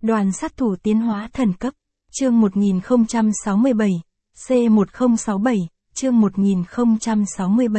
Đoàn sát thủ tiến hóa thần cấp. Chương 1067. C1067. Chương 1067.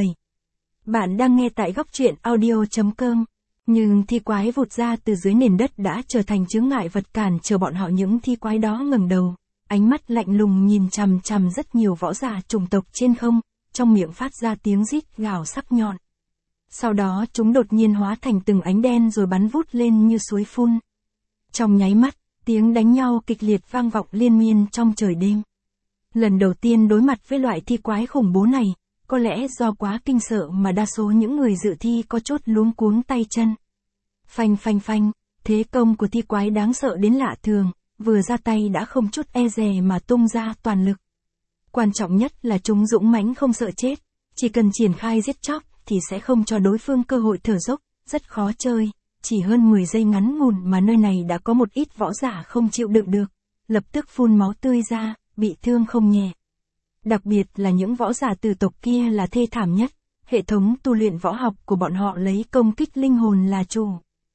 Bạn đang nghe tại góc truyện audio.com. Nhưng thi quái vụt ra từ dưới nền đất đã trở thành chướng ngại vật cản trở bọn họ. Những thi quái đó ngẩng đầu, ánh mắt lạnh lùng nhìn chằm chằm rất nhiều võ giả chủng tộc trên không, trong miệng phát ra tiếng rít gào sắc nhọn. Sau đó chúng đột nhiên hóa thành từng ánh đen rồi bắn vút lên như suối phun. Trong nháy mắt, tiếng đánh nhau kịch liệt vang vọng liên miên trong trời đêm. Lần đầu tiên đối mặt với loại thi quái khủng bố này, có lẽ do quá kinh sợ mà đa số những người dự thi có chút luống cuống tay chân. Phanh phanh phanh, thế công của thi quái đáng sợ đến lạ thường, vừa ra tay đã không chút e dè mà tung ra toàn lực. Quan trọng nhất là chúng dũng mãnh không sợ chết, chỉ cần triển khai giết chóc thì sẽ không cho đối phương cơ hội thở dốc, rất khó chơi. Chỉ hơn 10 giây ngắn ngủn mà nơi này đã có một ít võ giả không chịu đựng được, lập tức phun máu tươi ra, bị thương không nhẹ. Đặc biệt là những võ giả tử tộc kia là thê thảm nhất, hệ thống tu luyện võ học của bọn họ lấy công kích linh hồn là chủ.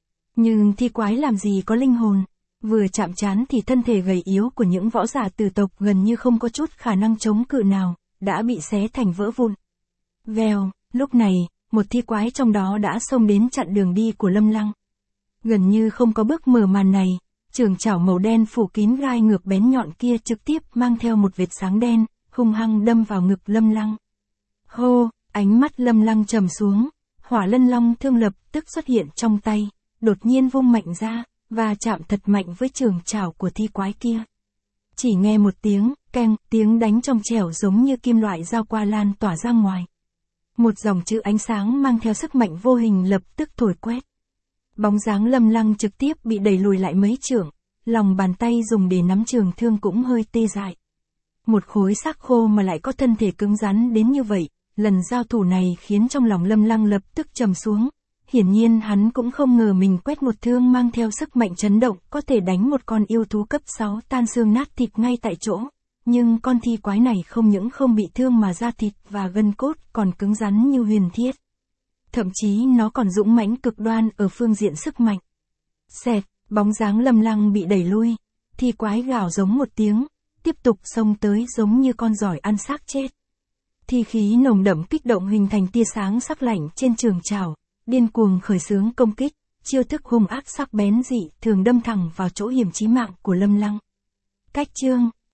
Nhưng thi quái làm gì có linh hồn, vừa chạm trán thì thân thể gầy yếu của những võ giả tử tộc gần như không có chút khả năng chống cự nào, đã bị xé thành vỡ vụn. Vèo, lúc này, một thi quái trong đó đã xông đến chặn đường đi của Lâm Lăng. Gần như không có bước mở màn này, trường chảo màu đen phủ kín gai ngược bén nhọn kia trực tiếp mang theo một vệt sáng đen, hung hăng đâm vào ngực Lâm Lăng. Hô, ánh mắt Lâm Lăng trầm xuống, Hỏa Lân Long thương lập tức xuất hiện trong tay, đột nhiên vung mạnh ra, và chạm thật mạnh với trường chảo của thi quái kia. Chỉ nghe một tiếng, keng, tiếng đánh trong trẻo giống như kim loại dao qua lan tỏa ra ngoài. Một dòng chữ ánh sáng mang theo sức mạnh vô hình lập tức thổi quét. Bóng dáng Lâm Lăng trực tiếp bị đẩy lùi lại mấy trượng, lòng bàn tay dùng để nắm trường thương cũng hơi tê dại. Một khối xác khô mà lại có thân thể cứng rắn đến như vậy, lần giao thủ này khiến trong lòng Lâm Lăng lập tức trầm xuống. Hiển nhiên hắn cũng không ngờ mình quét một thương mang theo sức mạnh chấn động có thể đánh một con yêu thú cấp 6 tan xương nát thịt ngay tại chỗ. Nhưng con thi quái này không những không bị thương mà da thịt và gân cốt còn cứng rắn như huyền thiết. Thậm chí nó còn dũng mãnh cực đoan ở phương diện sức mạnh. Xẹt, bóng dáng Lâm Lăng bị đẩy lui, thi quái gào giống một tiếng, tiếp tục xông tới giống như con giỏi ăn xác chết. Thi khí nồng đậm kích động hình thành tia sáng sắc lạnh trên trường chảo, điên cuồng khởi xướng công kích, chiêu thức hung ác sắc bén dị thường đâm thẳng vào chỗ hiểm chí mạng của Lâm Lăng. Cách chương